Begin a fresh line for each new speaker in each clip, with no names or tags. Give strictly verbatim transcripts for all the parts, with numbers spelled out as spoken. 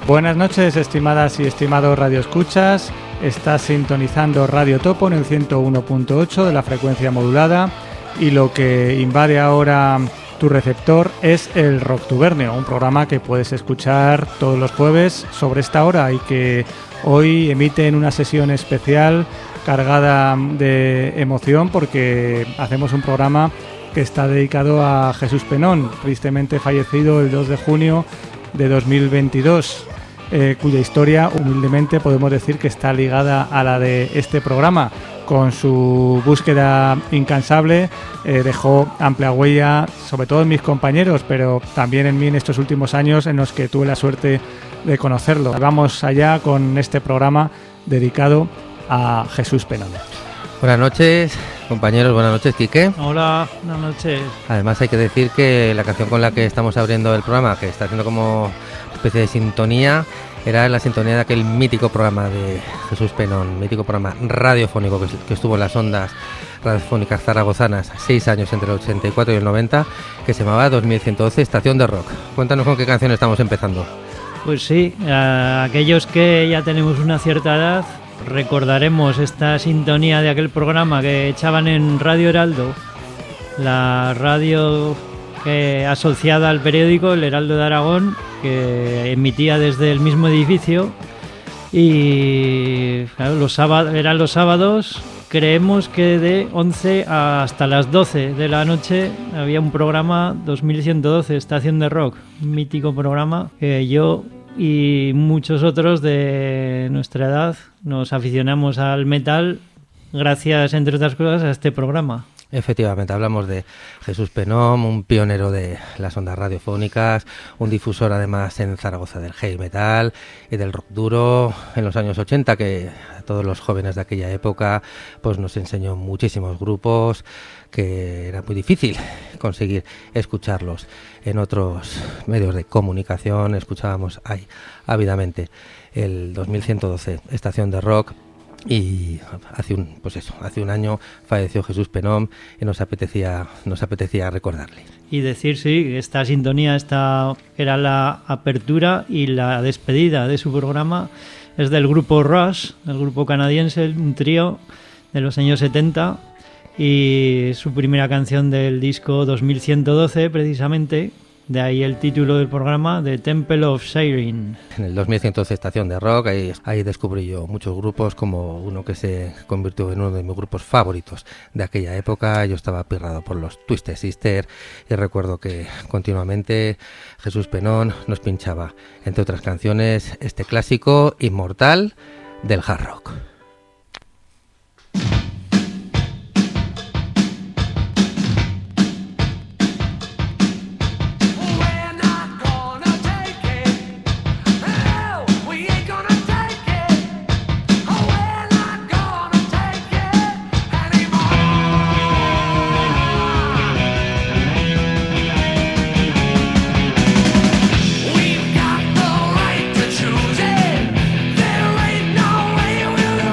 Buenas noches, estimadas y estimados radioescuchas. Estás sintonizando Radio Topo en el ciento uno punto ocho de la frecuencia modulada y lo que invade ahora tu receptor es el Rocktubernio, un programa que puedes escuchar todos los jueves sobre esta hora y que hoy emite en una sesión especial cargada de emoción porque hacemos un programa que está dedicado a Jesús Penón, tristemente fallecido el dos de junio de dos mil veintidós. Eh, cuya historia humildemente podemos decir que está ligada a la de este programa. Con su búsqueda incansable eh, dejó amplia huella, sobre todo en mis compañeros, pero también en mí en estos últimos años en los que tuve la suerte de conocerlo. Vamos allá con este programa dedicado a Jesús Penón.
Buenas noches, compañeros, buenas noches, Quique.
Hola, buenas noches.
Además hay que decir que la canción con la que estamos abriendo el programa, que está haciendo como especie de sintonía, era la sintonía de aquel mítico programa de Jesús Penón, mítico programa radiofónico que, que estuvo en las ondas radiofónicas zaragozanas seis años entre el ochenta y cuatro y el noventa, que se llamaba dos mil ciento doce Estación de Rock. Cuéntanos con qué canción estamos empezando.
Pues sí, a aquellos que ya tenemos una cierta edad recordaremos esta sintonía de aquel programa que echaban en Radio Heraldo, la radio que, asociada al periódico El Heraldo de Aragón, que emitía desde el mismo edificio y claro, los sábados, eran los sábados, creemos que de once hasta las doce de la noche había un programa dos mil ciento doce, Estación de Rock, un mítico programa que yo y muchos otros de nuestra edad nos aficionamos al metal gracias, entre otras cosas, a este programa.
Efectivamente, hablamos de Jesús Penón, un pionero de las ondas radiofónicas, un difusor además en Zaragoza del heavy metal y del rock duro en los años ochenta, que a todos los jóvenes de aquella época pues nos enseñó muchísimos grupos que era muy difícil conseguir escucharlos en otros medios de comunicación. Escuchábamos ahí ávidamente el dos mil ciento doce Estación de Rock. Y hace un pues eso hace un año falleció Jesús Penón y nos apetecía nos apetecía recordarle
y decir sí esta sintonía esta era la apertura y la despedida de su programa. Es del grupo Rush, el grupo canadiense, un trío de los años setenta, y su primera canción del disco dos mil ciento doce, precisamente. De ahí el título del programa, The Temple of Siren.
En el dos mil ciento doce Estación de Rock, ahí, ahí descubrí yo muchos grupos, como uno que se convirtió en uno de mis grupos favoritos de aquella época. Yo estaba pirrado por los Twisted Sister y recuerdo que continuamente Jesús Penón nos pinchaba, entre otras canciones, este clásico inmortal del hard rock.
We've got the right to choose it. There ain't no way we'll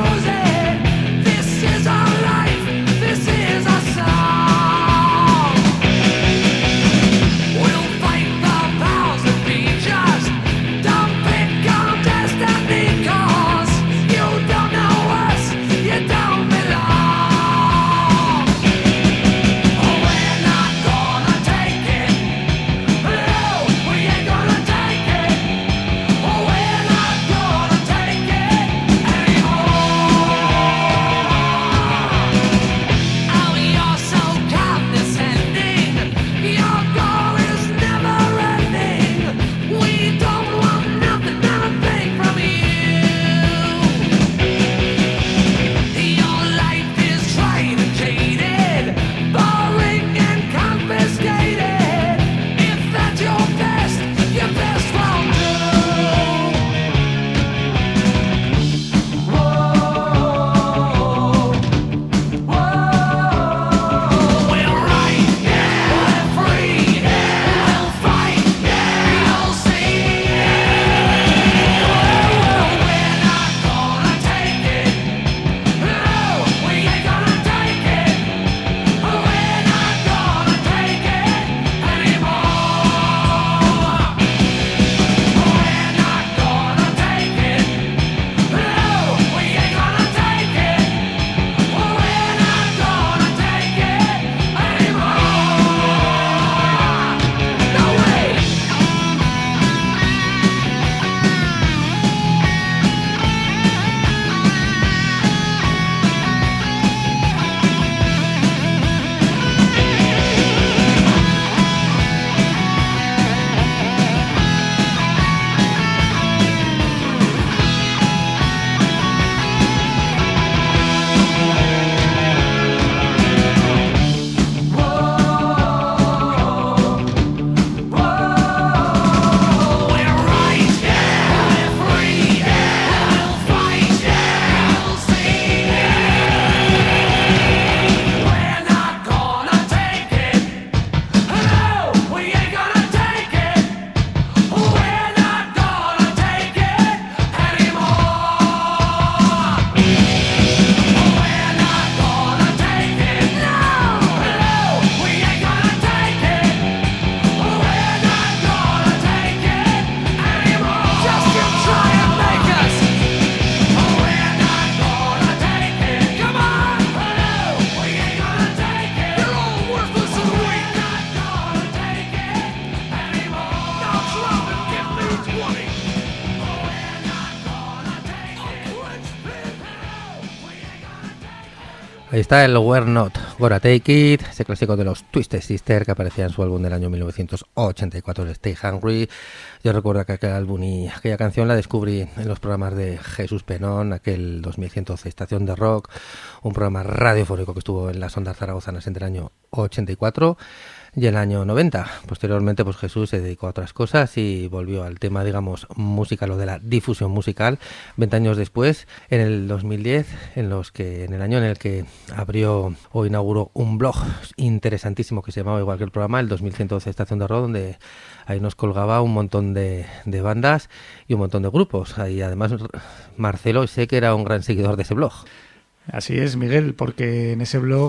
Ahí está el We're Not Gonna Take It, ese clásico de los Twisted Sister que aparecía en su álbum del año mil novecientos ochenta y cuatro, de Stay Hungry. Yo recuerdo que aquel álbum y aquella canción la descubrí en los programas de Jesús Penón, aquel dos mil ciento once Estación de Rock, un programa radiofónico que estuvo en las ondas zaragozanas entre el año ochenta y cuatro y el año noventa. Posteriormente, pues Jesús se dedicó a otras cosas y volvió al tema, digamos, musical o de la difusión musical veinte años después, en el dos mil diez, en los que en el año en el que abrió o inauguró un blog interesantísimo que se llamaba igual que el programa, el dos mil ciento once Estación de Rock, donde ahí nos colgaba un montón de, de bandas y un montón de grupos. Ahí además Marcelo sé que era un gran seguidor de ese blog.
Así es, Miguel, porque en ese blog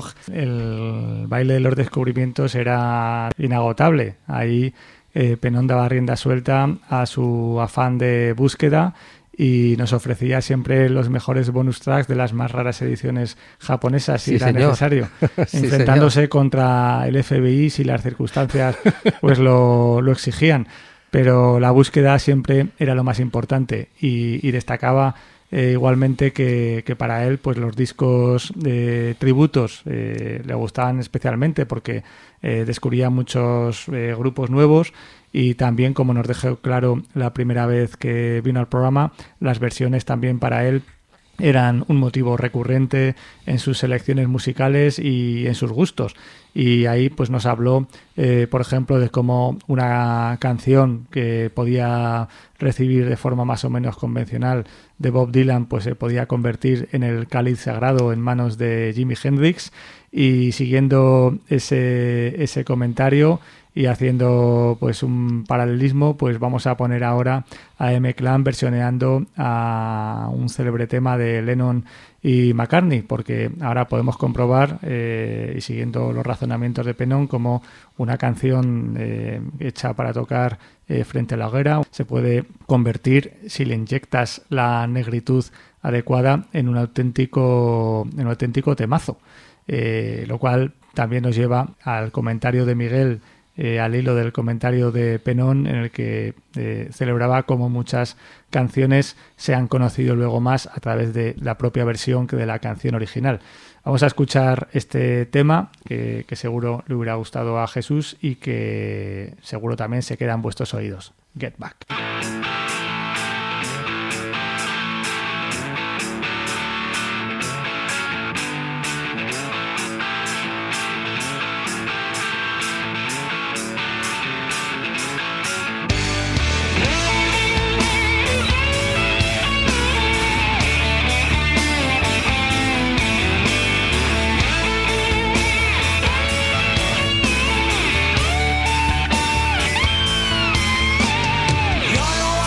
el baile de los descubrimientos era inagotable. Ahí eh, Penón daba rienda suelta a su afán de búsqueda y nos ofrecía siempre los mejores bonus tracks de las más raras ediciones japonesas si sí, era señor. necesario, sí, enfrentándose señor. contra el F B I si las circunstancias pues lo, lo exigían. Pero la búsqueda siempre era lo más importante y, y destacaba Eh, igualmente que, que para él pues los discos de tributos eh, le gustaban especialmente porque eh, descubría muchos eh, grupos nuevos y también, como nos dejó claro la primera vez que vino al programa, las versiones también para él eran un motivo recurrente en sus selecciones musicales y en sus gustos. Y ahí pues nos habló, eh, por ejemplo, de cómo una canción que podía recibir de forma más o menos convencional de Bob Dylan pues se podía convertir en el cáliz sagrado en manos de Jimi Hendrix. Y siguiendo ese, ese comentario y haciendo pues un paralelismo, pues vamos a poner ahora a M-Clan versioneando a un célebre tema de Lennon y McCartney, porque ahora podemos comprobar, eh, y siguiendo los razonamientos de Penón, como una canción eh, hecha para tocar eh, frente a la hoguera se puede convertir, si le inyectas la negritud adecuada, en un auténtico, en un auténtico temazo. Eh, lo cual también nos lleva al comentario de Miguel, eh, al hilo del comentario de Penón, en el que eh, celebraba cómo muchas canciones se han conocido luego más a través de la propia versión que de la canción original. Vamos a escuchar este tema que, que seguro le hubiera gustado a Jesús y que seguro también se queda en vuestros oídos. Get Back.
You're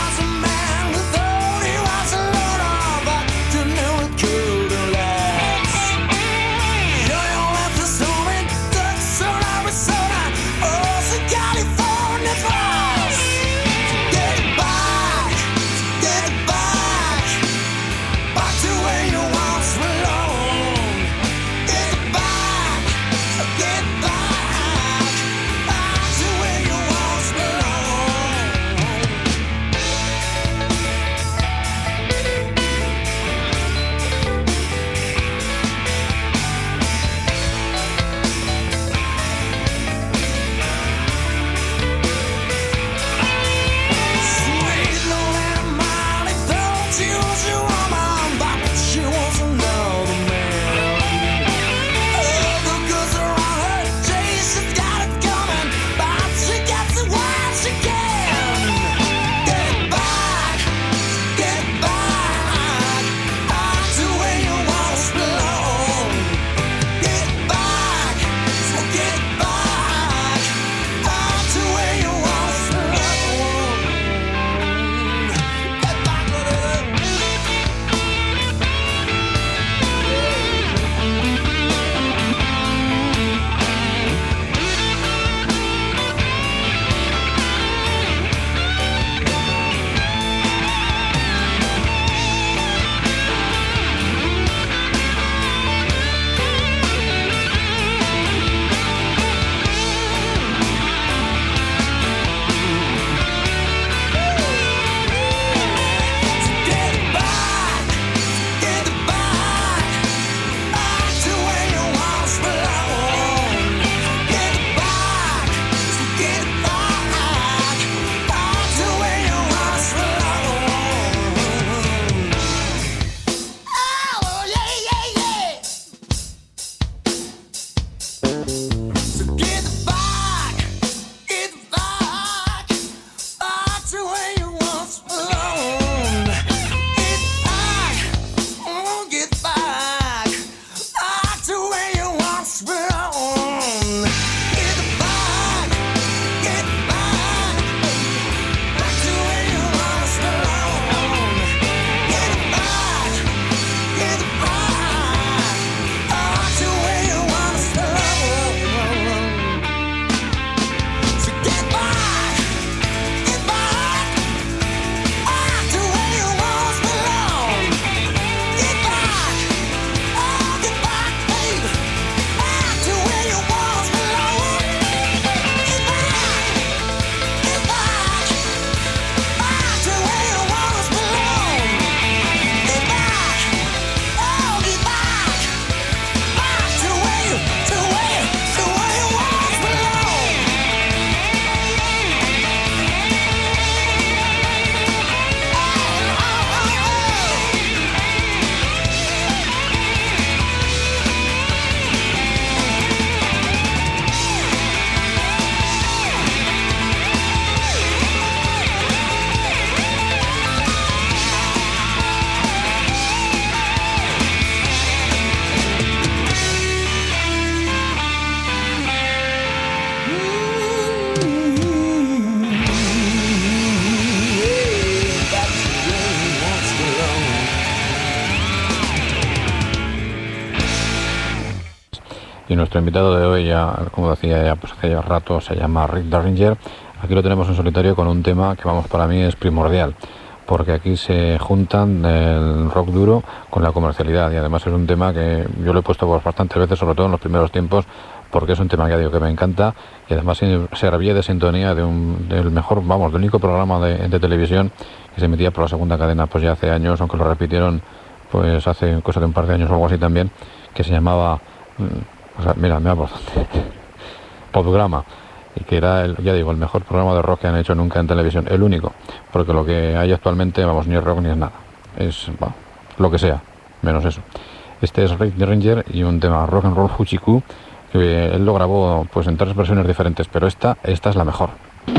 Y nuestro invitado de hoy, ya, como decía ya, pues hace ya rato, se llama Rick Derringer. Aquí lo tenemos en solitario con un tema que, vamos, para mí es primordial, porque aquí se juntan el rock duro con la comercialidad, y además es un tema que yo lo he puesto pues, bastantes veces, sobre todo en los primeros tiempos, porque es un tema que, digo, que me encanta, y además servía de sintonía de un, del mejor, vamos, del único programa de, de televisión que se emitía por la segunda cadena pues ya hace años, aunque lo repitieron pues hace cosa de un par de años o algo así también, que se llamaba, o sea, mira, me ha Podgrama, y que era, el, ya digo, el mejor programa de rock que han hecho nunca en televisión, el único, porque lo que hay actualmente, vamos, ni es rock ni es nada, es, bueno, lo que sea, menos eso. Este es Rick Derringer y un tema, Rock and Roll Fuchiku, que él lo grabó pues en tres versiones diferentes, pero esta, esta es la mejor.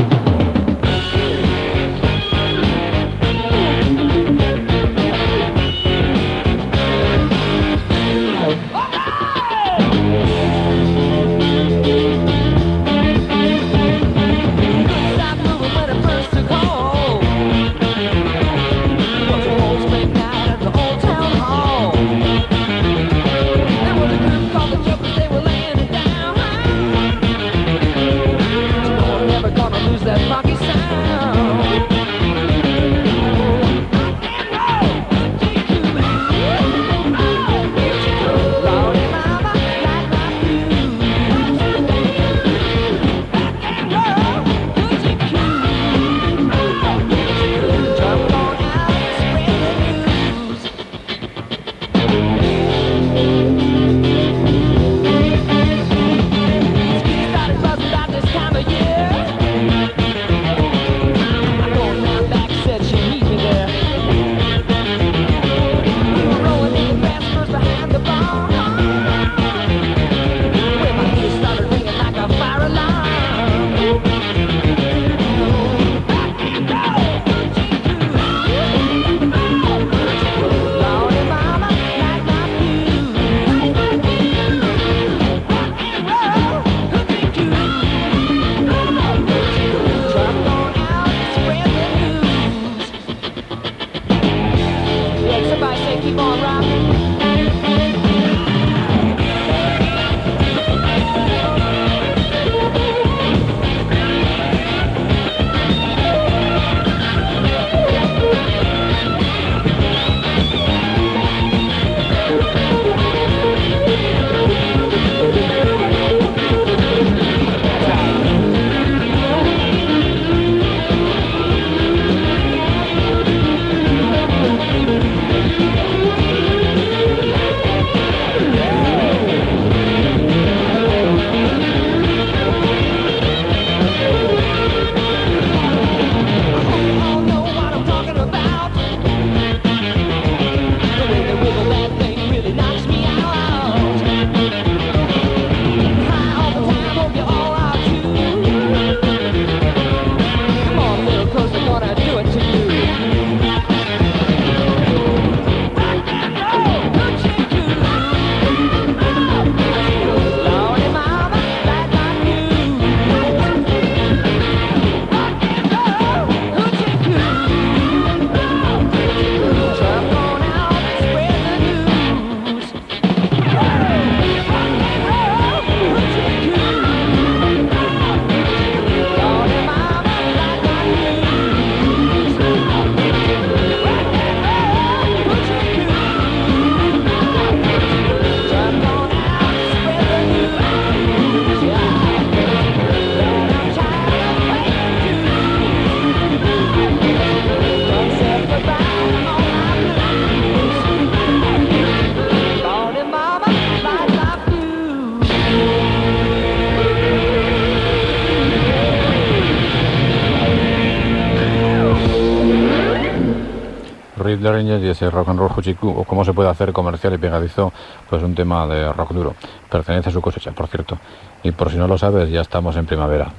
Rick Derringer y ese Rock and Roll Fuchiku, o cómo se puede hacer comercial y pegadizo, pues un tema de rock duro. Pertenece a su cosecha, por cierto. Y por si no lo sabes, ya estamos en primavera.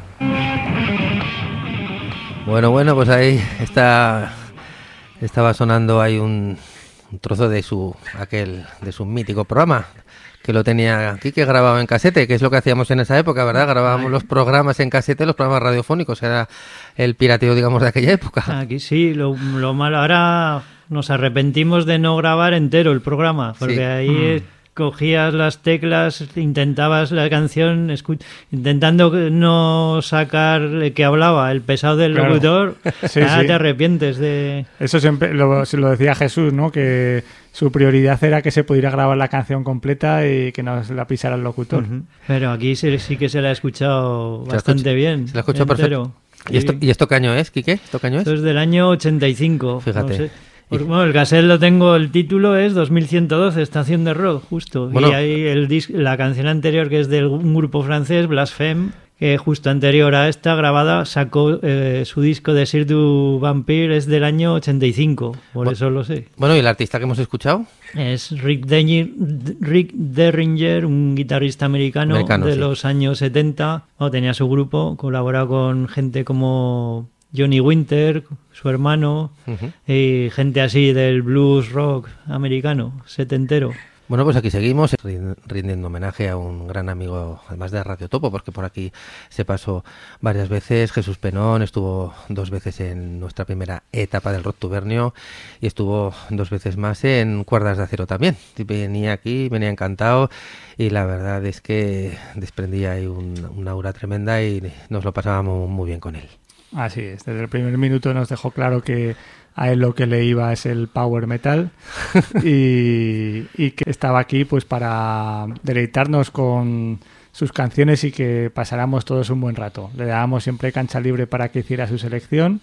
Bueno, bueno, pues ahí está, estaba sonando ahí un, un trozo de su aquel de su mítico programa, que lo tenía aquí, que grababa en casete, que es lo que hacíamos en esa época, ¿verdad? Grabábamos los programas en casete, los programas radiofónicos, era el pirateo, digamos, de aquella época.
Aquí sí, lo, lo malo, ahora nos arrepentimos de no grabar entero el programa, porque sí. ahí mm. cogías las teclas, intentabas la canción, escu- intentando no sacar que hablaba el pesado del
Claro.
locutor,
Sí,
ahora
sí.
te arrepientes de...
Eso siempre lo, se lo decía Jesús, ¿no? Que su prioridad era que se pudiera grabar la canción completa y que no se la pisara el locutor.
Ujú. Pero aquí sí, sí que se la ha escuchado
Se la
bastante
escucha-
bien.
se la ha escuchado
entero.
¿Y esto, ¿Y esto qué año es, Quique? ¿Esto qué año es?
Esto es del año ochenta y cinco.
Fíjate.
No sé. Porque, bueno, el cassette lo tengo, el título es dos mil ciento doce, Estación de Rock, justo.
Bueno.
Y hay el dis- la canción anterior, que es de un grupo francés, Blasphème, que justo anterior a esta grabada sacó eh, su disco de Sir du Vampire, es del año ochenta y cinco, por
Bueno.
eso lo sé.
Bueno, ¿y el artista que hemos escuchado?
Es Rick, Derringer, Rick Derringer, un guitarrista americano,
Americano,
de
sí.
los años setenta. Bueno, tenía su grupo, colaboraba con gente como Johnny Winter, su hermano,
Ujú.
y gente así del blues rock americano, setentero.
Bueno, pues aquí seguimos rin- rindiendo homenaje a un gran amigo, además de Radio Topo, porque por aquí se pasó varias veces. Jesús Penón estuvo dos veces en nuestra primera etapa del Rock Tubernio y estuvo dos veces más en Cuerdas de Acero también. Y venía aquí, venía encantado y la verdad es que desprendía ahí un, una aura tremenda y nos lo pasábamos muy bien con él.
Así es, desde el primer minuto nos dejó claro que a él lo que le iba es el power metal y, y que estaba aquí pues para deleitarnos con sus canciones y que pasáramos todos un buen rato. Le dábamos siempre cancha libre para que hiciera su selección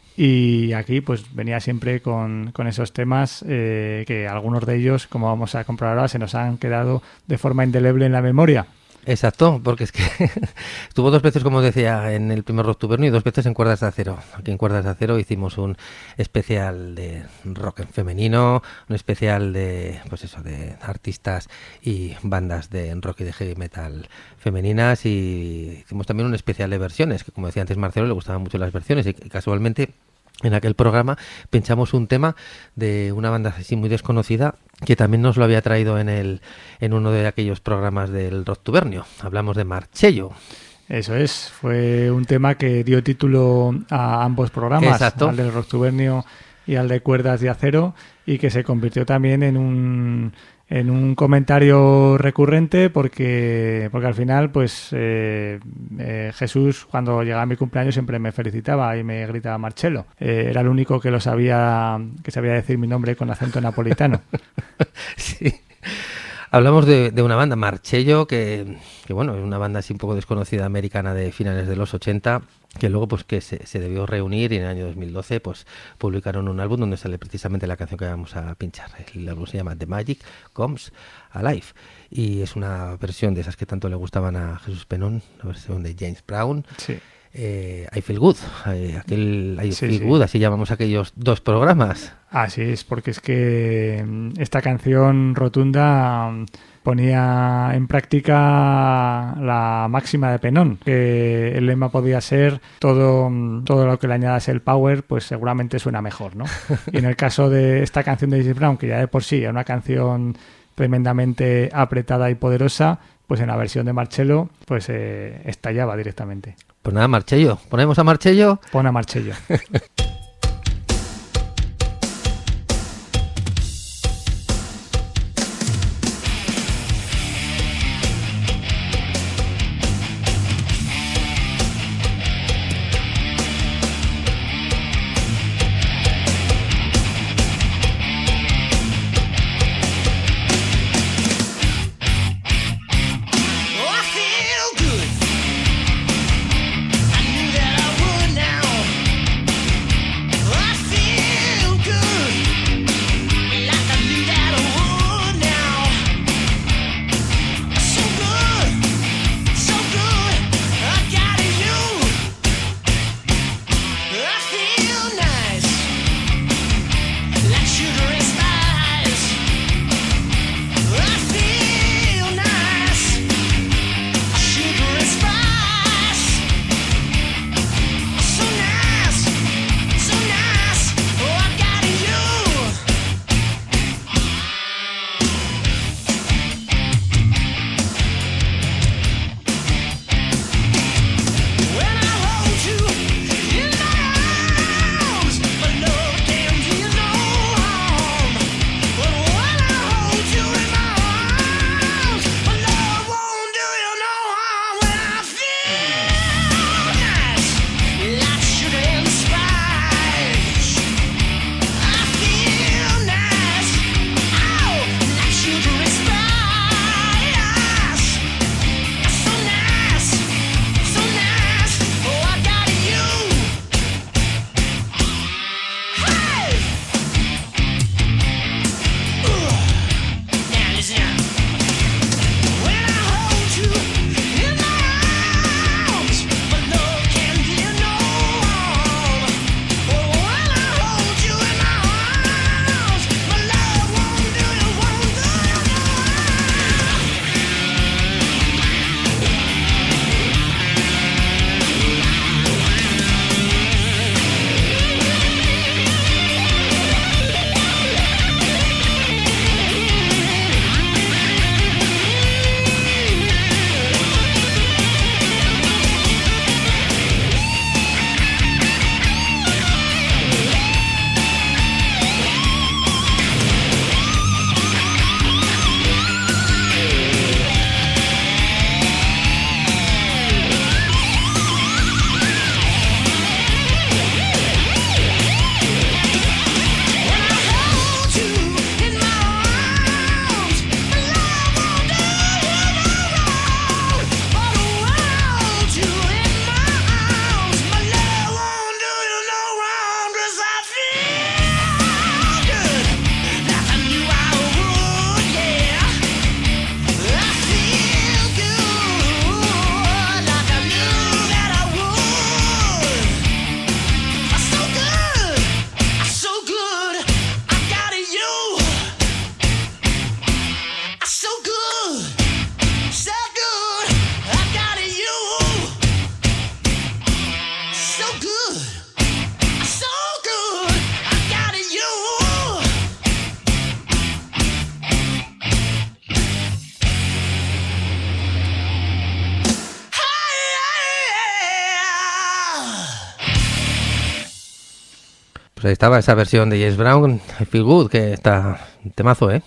y aquí pues venía siempre con, con esos temas eh, que algunos de ellos, como vamos a comprobar ahora, se nos han quedado de forma indeleble en la memoria.
Exacto, porque es que estuvo dos veces, como decía, en el primer Rock Tubernio y dos veces en Cuerdas de Acero. Aquí en Cuerdas de Acero hicimos un especial de rock en femenino, un especial de, pues eso, de artistas y bandas de rock y de heavy metal femeninas y hicimos también un especial de versiones, que como decía antes Marcelo, le gustaban mucho las versiones y casualmente en aquel programa pinchamos un tema de una banda así muy desconocida que también nos lo había traído en el en uno de aquellos programas del Rock Tubernio. Hablamos de Marchello.
Eso es, fue un tema que dio título a ambos programas,
Exacto.
al del Rock Tubernio y al de Cuerdas de Acero, y que se convirtió también en un en un comentario recurrente porque porque al final pues eh, eh, Jesús, cuando llegaba mi cumpleaños, siempre me felicitaba y me gritaba Marchello. Eh, era el único que lo sabía, que sabía decir mi nombre con acento napolitano.
Sí. Hablamos de, de una banda, Marchello, que, que bueno, es una banda así un poco desconocida americana de finales de los ochenta, que luego pues que se, se debió reunir y en el año dos mil doce pues publicaron un álbum donde sale precisamente la canción que vamos a pinchar. El álbum se llama The Magic Comes Alive y es una versión de esas que tanto le gustaban a Jesús Penón, la versión de James Brown.
Sí.
Eh, I Feel Good, eh, aquel I
Sí,
Feel
sí.
Good, así llamamos aquellos dos programas.
Así es, porque es que mm, esta canción rotunda mm, ponía en práctica la máxima de Penón, que el lema podía ser todo, mm, todo lo que le añadas el power, pues seguramente suena mejor, ¿no? Y en el caso de esta canción de James Brown, que ya de por sí era una canción tremendamente apretada y poderosa, pues en la versión de Marchello pues eh, estallaba directamente.
Pues nada, Marchello, ponemos a Marchello.
Pon a Marchello.
Oh, I feel good. I knew that I would now.
Pues ahí estaba esa versión de James Brown, I Feel Good, que está temazo, ¿eh?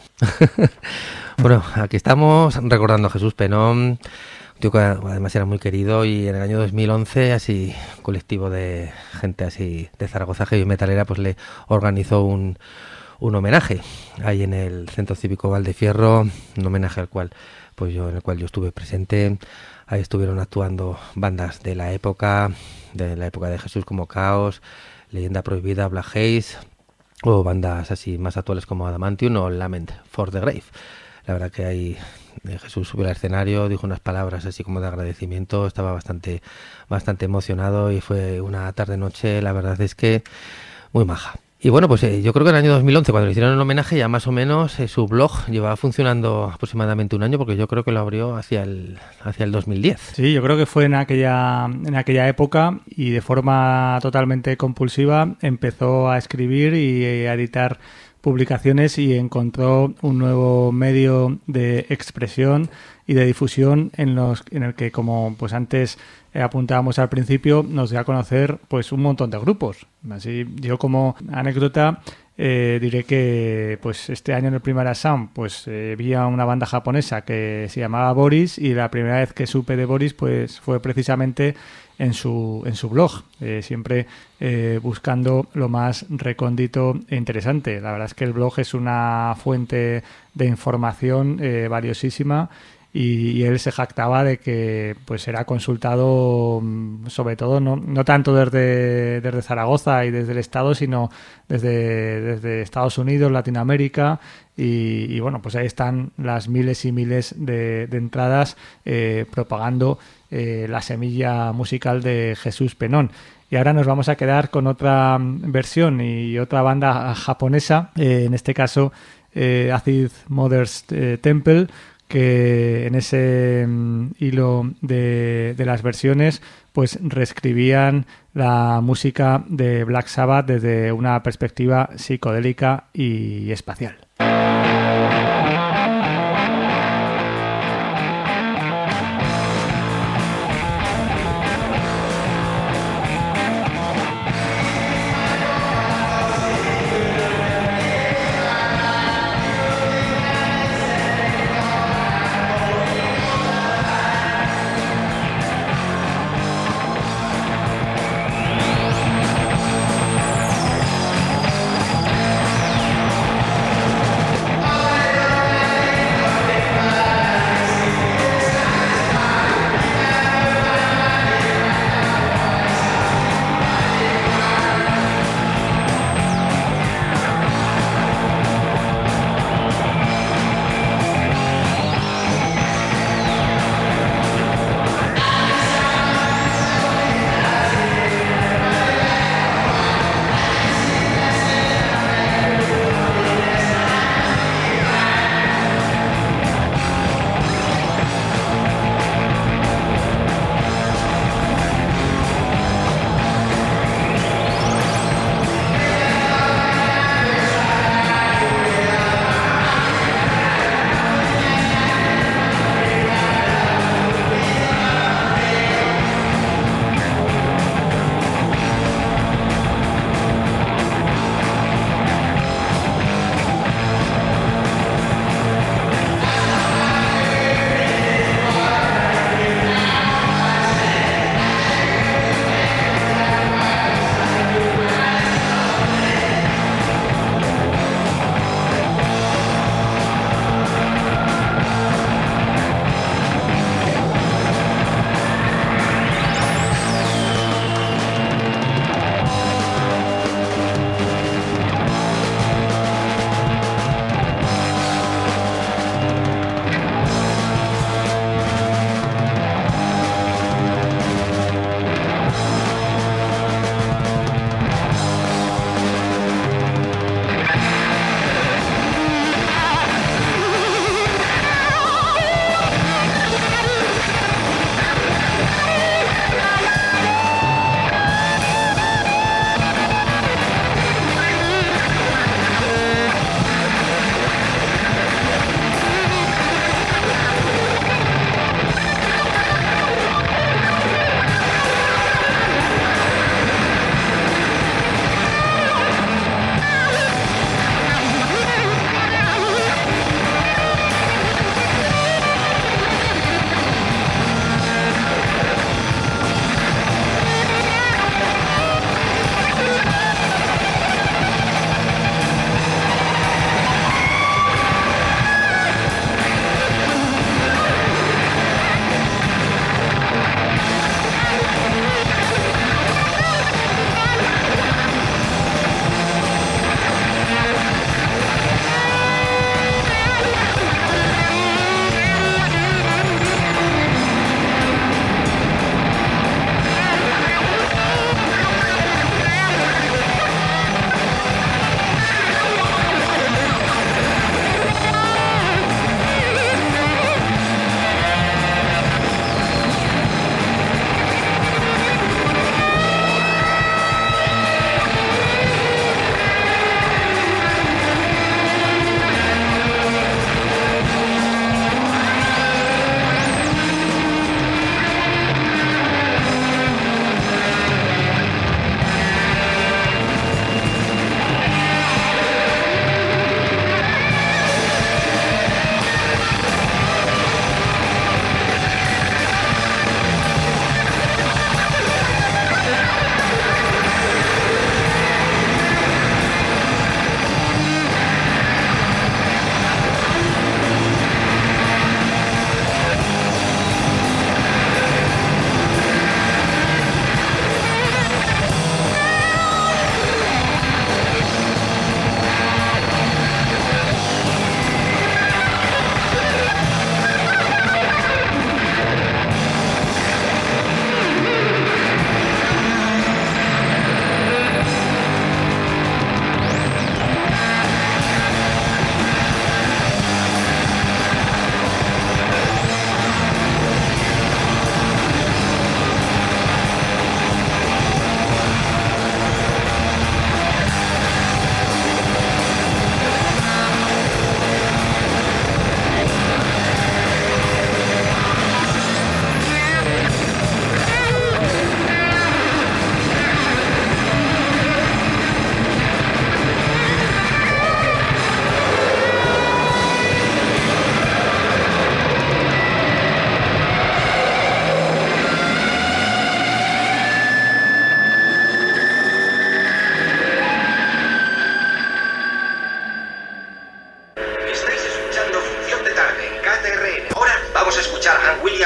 Bueno, aquí estamos recordando a Jesús Penón, un tío que además era muy querido, y en el año dos mil once, así, un colectivo de gente así de Zaragoza, heavy metalera, pues le organizó un, un homenaje ahí en el Centro Cívico Valdefierro, un homenaje al cual, pues yo, en el cual yo estuve presente. Ahí estuvieron actuando bandas de la época, de la época de Jesús, como Caos, Leyenda Prohibida, Black Haze, o bandas así más actuales como Adamantium o Lament for the Grave. La verdad que ahí Jesús subió al escenario, dijo unas palabras así como de agradecimiento, estaba bastante, bastante emocionado, y fue una tarde-noche, la verdad es que muy maja. Y bueno, pues eh, yo creo que en el año dos mil once, cuando le hicieron el homenaje, ya más o menos eh, su blog llevaba funcionando aproximadamente un año, porque yo creo que lo abrió hacia el hacia el dos mil diez.
Sí, yo creo que fue en aquella en aquella época, y de forma totalmente compulsiva empezó a escribir y a editar publicaciones, y encontró un nuevo medio de expresión y de difusión en los en el que, como pues antes eh, apuntábamos al principio, nos dio a conocer pues un montón de grupos. Así, yo como anécdota eh, diré que pues este año en el Primavera Sound pues eh, vi a una banda japonesa que se llamaba Boris, y la primera vez que supe de Boris pues fue precisamente en su en su blog, eh, siempre eh, buscando lo más recóndito e interesante. La verdad es que el blog es una fuente de información eh, valiosísima, y, y él se jactaba de que pues era consultado sobre todo no, no tanto desde, desde Zaragoza y desde el Estado, sino desde, desde Estados Unidos, Latinoamérica, y, y bueno, pues ahí están las miles y miles de, de entradas eh, propagando eh, la semilla musical de Jesús Penón. Y ahora nos vamos a quedar con otra versión y otra banda japonesa, eh, en este caso eh, Acid Mother's eh, Temple, que en ese um, hilo de, de las versiones pues reescribían la música de Black Sabbath desde una perspectiva psicodélica y espacial.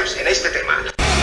en este tema.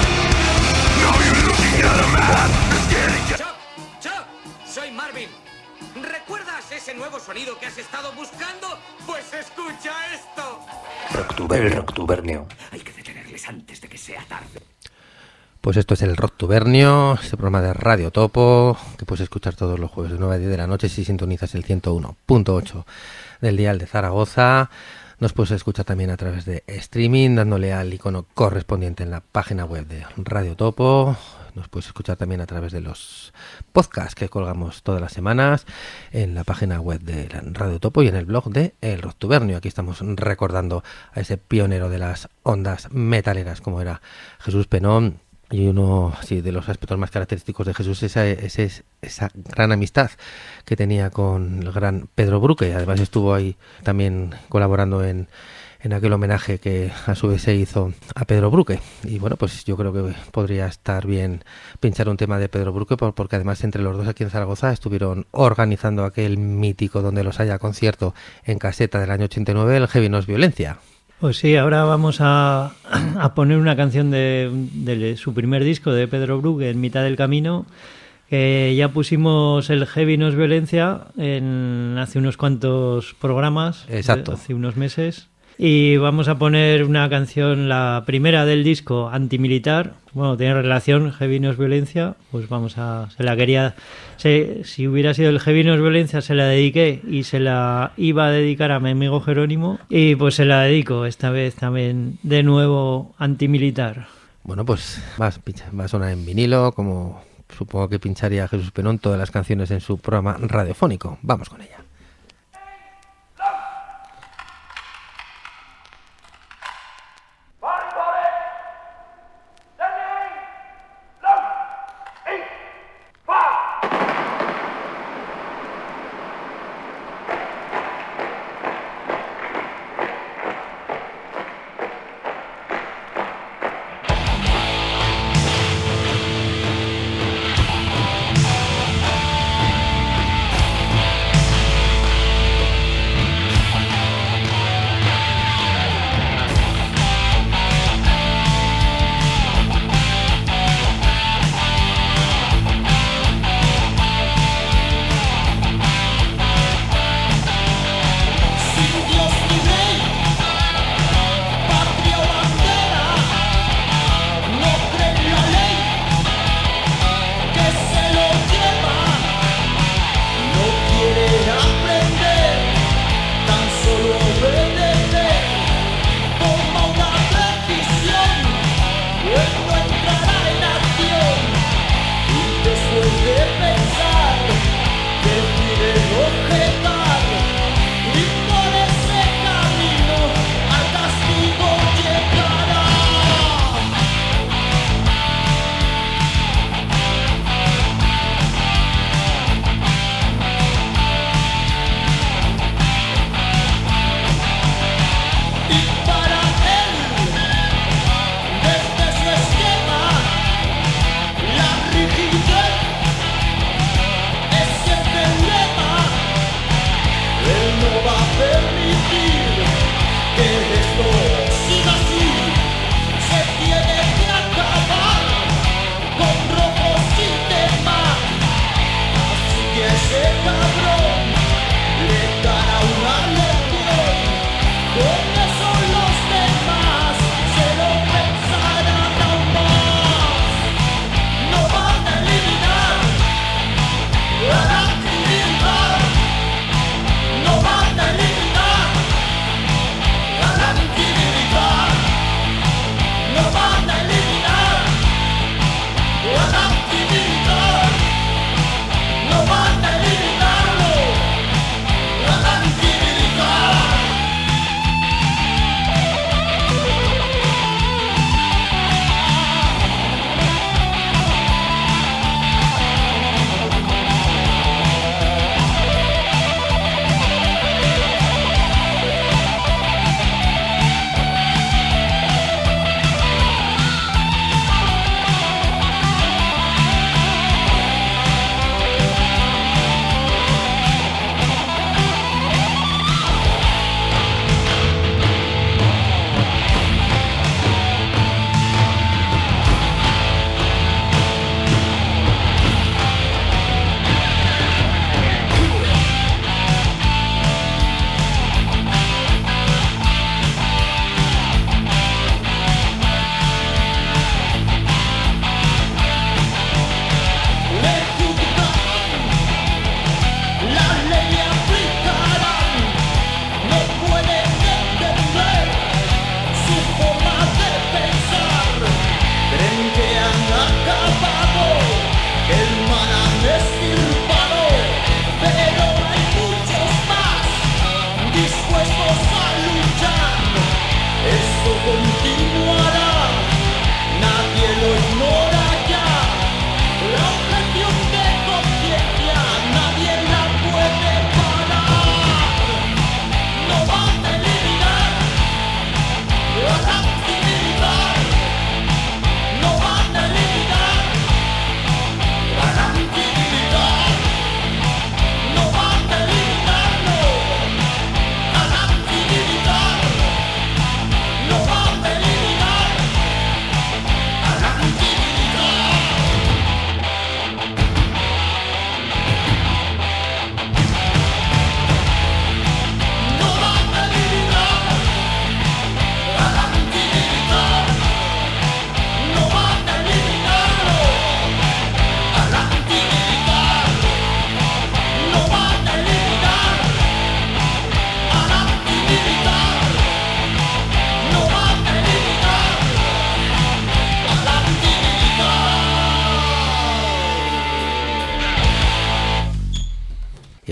Chuck, Chuck, soy Marvin. ¿Recuerdas ese nuevo sonido que has estado buscando? Pues escucha esto.
Rocktuber, el Rocktubernio. Hay que detenerles antes de que sea tarde.
Pues esto es el Rocktubernio, este programa de Radio Topo, que puedes escuchar todos los jueves de nueve a diez de la noche si sintonizas el ciento uno punto ocho del dial de Zaragoza. Nos puedes escuchar también a través de streaming, dándole al icono correspondiente en la página web de Radio Topo. Nos puedes escuchar también a través de los podcasts que colgamos todas las semanas en la página web de Radio Topo y en el blog de El Rocktubernio. Aquí estamos recordando a ese pionero de las ondas metaleras como era Jesús Penón. Y uno sí, de los aspectos más característicos de Jesús es esa, esa, esa gran amistad que tenía con el gran Pedro Bruque. Además estuvo ahí también colaborando en, en aquel homenaje que a su vez se hizo a Pedro Bruque. Y bueno, pues yo creo que podría estar bien pinchar un tema de Pedro Bruque, porque además entre los dos aquí en Zaragoza estuvieron organizando aquel mítico Donde los haya concierto en caseta del año ochenta y nueve, el Heavy No es Violencia.
Pues sí, ahora vamos a, a poner una canción de, de su primer disco, de Pedro Bruque, En mitad del camino, que ya pusimos el Heavy No es Violencia en hace unos cuantos programas.
Exacto.
Hace unos meses. Y vamos a poner una canción, la primera del disco, Antimilitar. Bueno, tiene relación, Heavy No es Violencia, pues vamos a... Se la quería... Se, si hubiera sido el Heavy No es Violencia, se la dediqué y se la iba a dedicar a mi amigo Jerónimo. Y pues se la dedico esta vez también, de nuevo, Antimilitar.
Bueno, pues va a, va a sonar en vinilo, como supongo que pincharía Jesús Penón todas las canciones en su programa radiofónico. Vamos con ella.
We'll be right back.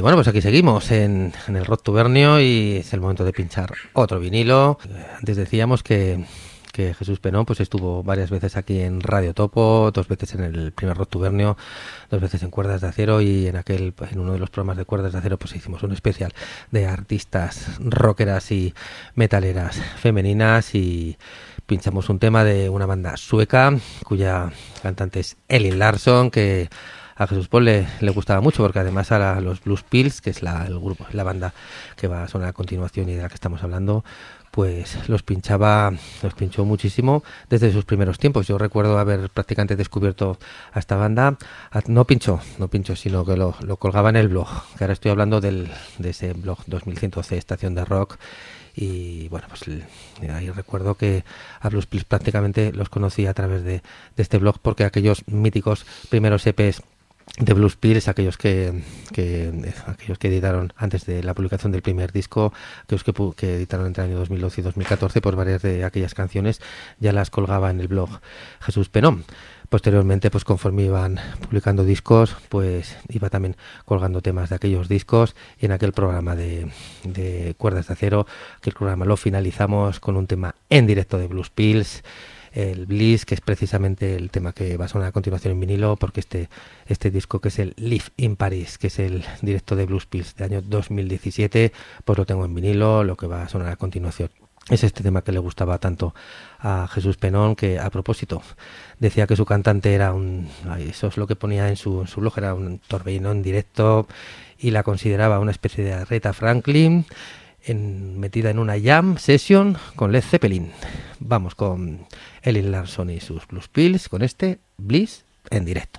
bueno, pues aquí seguimos en, en el Rocktubernio y es el momento de pinchar otro vinilo. Antes decíamos que, que Jesús Penón pues estuvo varias veces aquí en Radio Topo, dos veces en el primer Rocktubernio, dos veces en Cuerdas de Acero, y en aquel en uno de los programas de Cuerdas de Acero pues hicimos un especial de artistas rockeras y metaleras femeninas, y pinchamos un tema de una banda sueca cuya cantante es Elin Larsson, que a Jesús Paul le, le gustaba mucho, porque además a la, los Blues Pills, que es la, el grupo, la banda que va a sonar a continuación y de la que estamos hablando, pues los pinchaba, los pinchó muchísimo desde sus primeros tiempos. Yo recuerdo haber prácticamente descubierto a esta banda, a, no pinchó, no pinchó, sino que lo, lo colgaba en el blog, que ahora estoy hablando del, de ese blog dos mil ciento once, Estación de Rock. Y bueno, pues ahí recuerdo que a Blues Pills prácticamente los conocí a través de, de este blog, porque aquellos míticos primeros E Pes de Blues Pills, aquellos que, que aquellos que editaron antes de la publicación del primer disco, aquellos que, que editaron entre el año dos mil doce y dos mil catorce, pues varias de aquellas canciones ya las colgaba en el blog Jesús Penón. Posteriormente, pues conforme iban publicando discos, pues iba también colgando temas de aquellos discos, y en aquel programa de, de Cuerdas de Acero, aquel programa lo finalizamos con un tema en directo de Blues Pills, el Bliss, que es precisamente el tema que va a sonar a continuación en vinilo, porque este, este disco, que es el Live in Paris, que es el directo de Blues Pills de año dos mil diecisiete, pues lo tengo en vinilo. Lo que va a sonar a continuación es este tema que le gustaba tanto a Jesús Penón, que a propósito decía que su cantante era un, eso es lo que ponía en su, en su blog, era un torbellino en directo, y la consideraba una especie de Aretha Franklin en, metida en una jam session con Led Zeppelin. Vamos con Elin Larsson y sus Blues Pills con este Bliss en directo.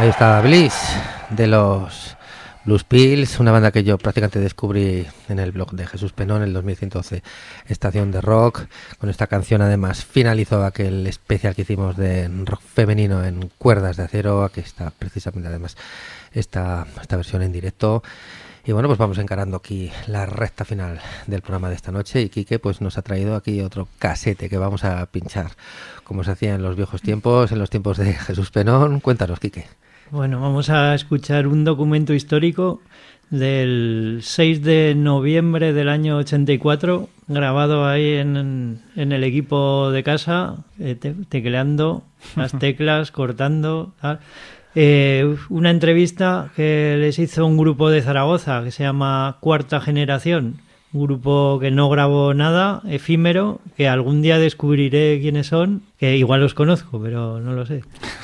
Ahí estaba Bliss, de los Blues Pills, una banda que yo prácticamente descubrí en el blog de Jesús Penón en el dos mil doce, Estación de Rock. Con esta canción además finalizó aquel especial que hicimos de rock femenino en cuerdas de acero. Aquí está precisamente además esta, esta versión en directo. Y bueno, pues vamos encarando aquí la recta final del programa de esta noche, y Quique pues nos ha traído aquí otro casete que vamos a pinchar como se hacía en los viejos tiempos, en los tiempos de Jesús Penón. Cuéntanos, Quique.
Bueno, vamos a escuchar un documento histórico del seis de noviembre del año ochenta y cuatro, grabado ahí en, en el equipo de casa, eh, te, tecleando las teclas, cortando, tal. Eh, una entrevista que les hizo un grupo de Zaragoza que se llama Cuarta Generación, un grupo que no grabó nada, efímero, que algún día descubriré quiénes son, que igual los conozco, pero no lo sé.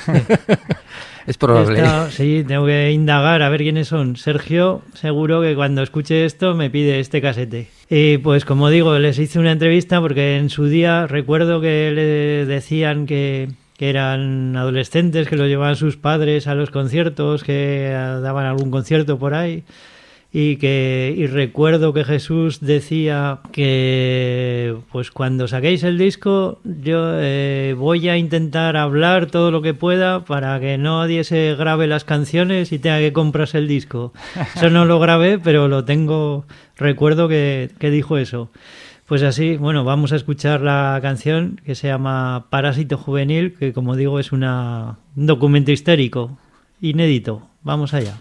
Es probable.
Esta, sí, tengo que indagar a ver quiénes son. Sergio, seguro que cuando escuche esto me pide este casete. Y pues como digo, les hice una entrevista porque en su día recuerdo que le decían que, que eran adolescentes, que los llevaban sus padres a los conciertos, que daban algún concierto por ahí. Y que y recuerdo que Jesús decía que pues cuando saquéis el disco yo eh, voy a intentar hablar todo lo que pueda para que nadie se grabe las canciones y tenga que comprarse el disco. Eso no lo grabé, pero lo tengo, recuerdo que, que dijo eso. Pues así, bueno, vamos a escuchar la canción que se llama Parásito Juvenil, que como digo es una, un documento histórico, inédito. Vamos allá.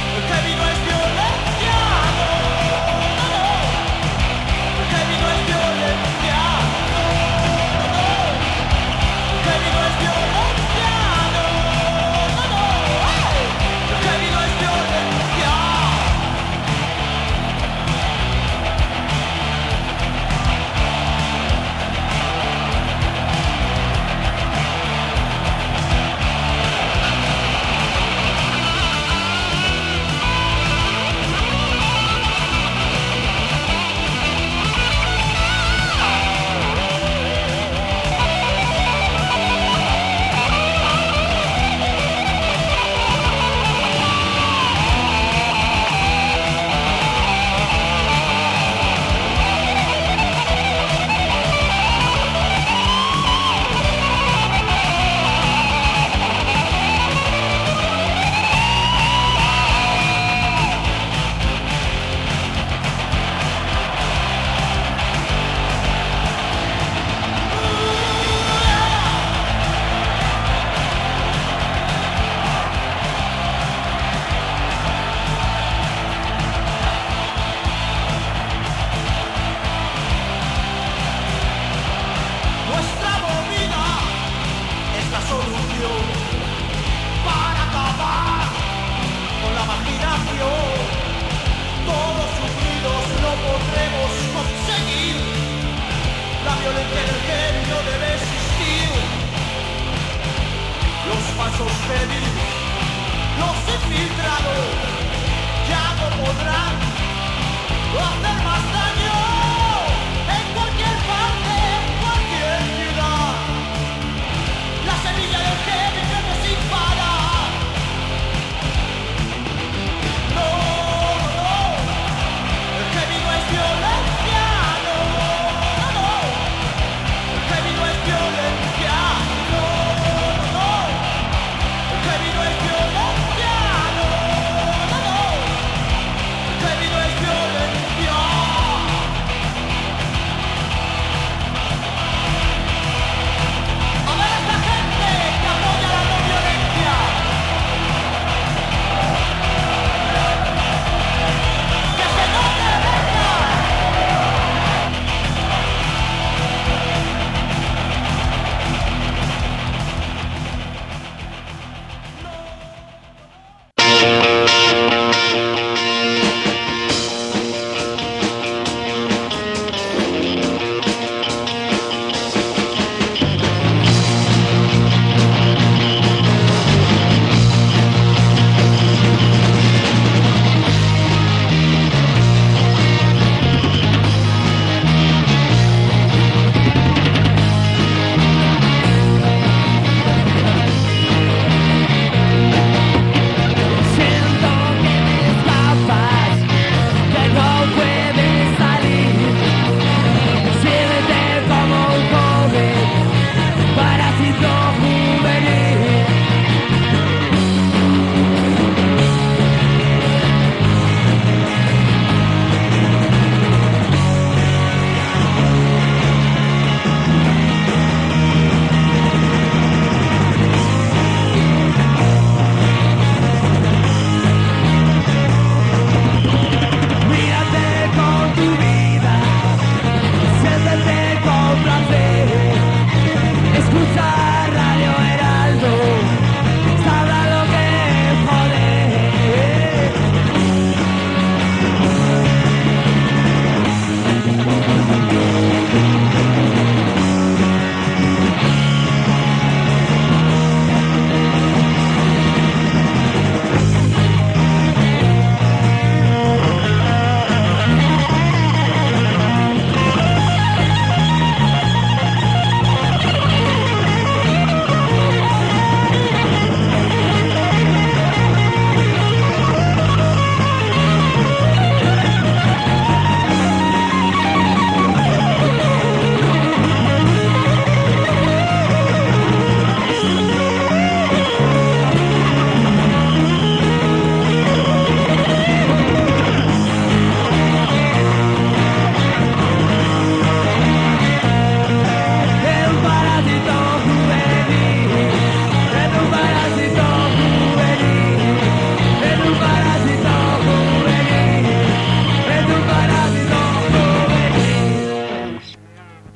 Violencia, no, no, no, porque vino es violencia.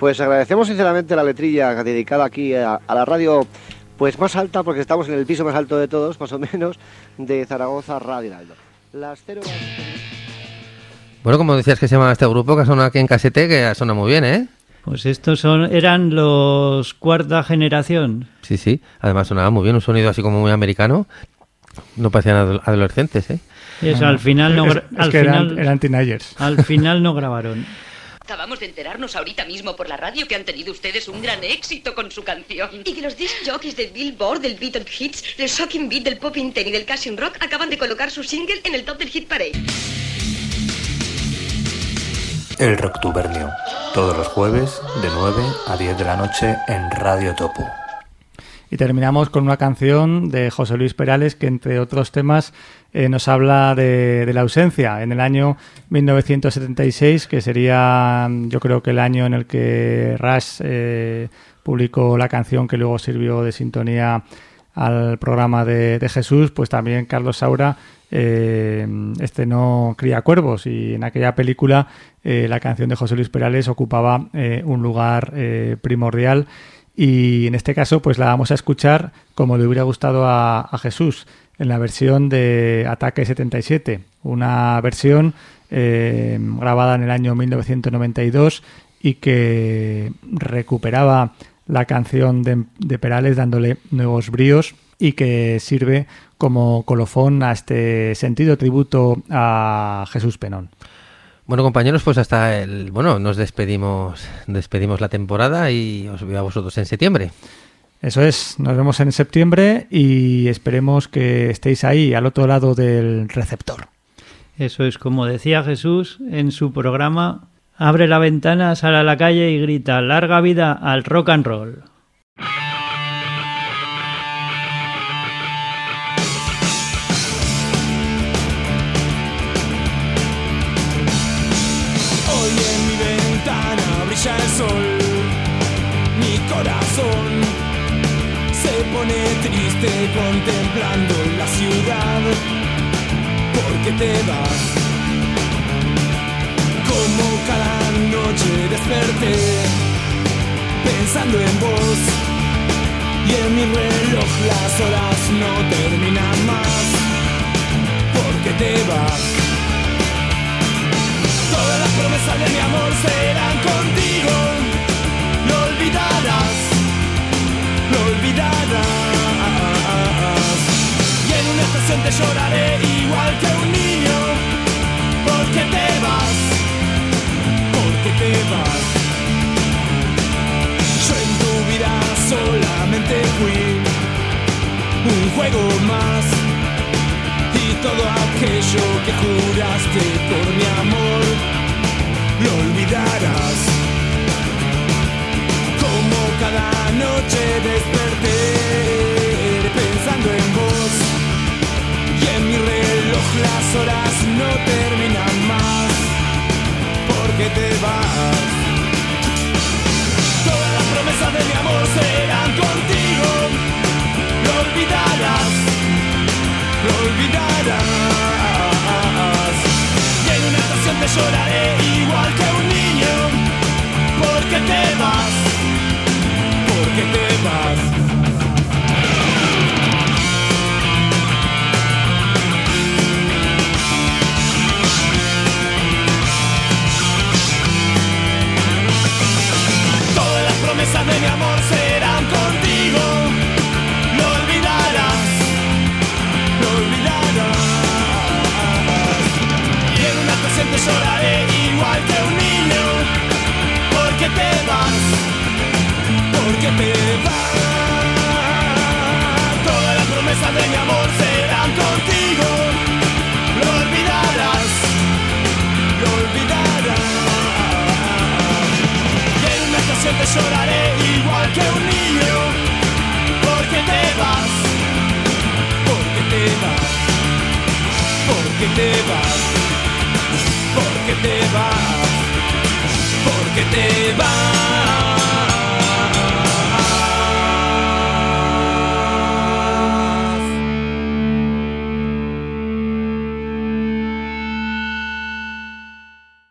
Pues agradecemos sinceramente la letrilla dedicada aquí a, a la radio pues más alta, porque estamos en el piso más alto de todos, más o menos, de Zaragoza Radio Heraldo. Las cero...
Bueno, como decías que se llama este grupo, que suena aquí en casete, que suena muy bien, ¿eh?
Pues estos son eran los cuarta generación.
Sí, sí. Además sonaba muy bien, un sonido así como muy americano. No parecían adolescentes, ¿eh?
Y eso, no, al final no...
Es, es
al
que
final,
eran, eran teenagers.
Al final no grabaron.
Acabamos de enterarnos ahorita mismo por la radio que han tenido ustedes un gran éxito con su canción. Y que los disc jockeys del Billboard, del Beat and Hits, del Shocking Beat, del Poppin' Ten y del Cashin' Rock acaban de colocar su single en el top del Hit Parade.
El Rocktubernio, todos los jueves de nueve a diez de la noche en Radio Topo.
Y terminamos con una canción de José Luis Perales que, entre otros temas, eh, nos habla de, de la ausencia. En el año mil novecientos setenta y seis, que sería, yo creo que el año en el que Rush eh, publicó la canción que luego sirvió de sintonía al programa de, de Jesús, pues también Carlos Saura eh, estrenó Cría Cuervos, y en aquella película eh, la canción de José Luis Perales ocupaba eh, un lugar eh, primordial. Y en este caso pues la vamos a escuchar como le hubiera gustado a, a Jesús, en la versión de Ataque setenta y siete, una versión eh, grabada en el año mil novecientos noventa y dos y que recuperaba la canción de, de Perales dándole nuevos bríos, y que sirve como colofón a este sentido tributo a Jesús Penón.
Bueno, compañeros, pues hasta el... Bueno, nos despedimos despedimos la temporada y os veo a vosotros en septiembre.
Eso es, nos vemos en septiembre y esperemos que estéis ahí, al otro lado del receptor.
Eso es, como decía Jesús en su programa, abre la ventana, sale a la calle y grita: larga vida al rock and roll.
Brilla el sol, mi corazón se pone triste contemplando la ciudad, porque te vas. Como cada noche desperté pensando en vos, y en mi reloj las horas no terminan más, porque te vas. Todas las promesas de mi amor serán contigo. Lo olvidarás, lo olvidarás. Y en una estación te lloraré igual que un niño, porque te vas, porque te vas. Yo en tu vida solamente fui un juego más, y todo aquello que juraste por mi amor lo olvidarás. Como cada noche desperté pensando en vos, y en mi reloj las horas no terminan más, porque te vas. Todas las promesas de mi amor serán contigo. Lo olvidarás, lo olvidarás. Y en una estación te lloraré igual que un niño, porque te vas, porque te vas. Todas las promesas de mi amor serán contigo. Lo olvidarás, lo olvidarás. Y en una estación te lloraré igual que un niño, porque te vas, porque te vas. Todas las promesas de mi amor serán contigo. Lo olvidarás, lo olvidarás. Y en una estación te lloraré igual que un niño, porque te vas, porque te vas, porque te vas, porque te vas, porque te vas.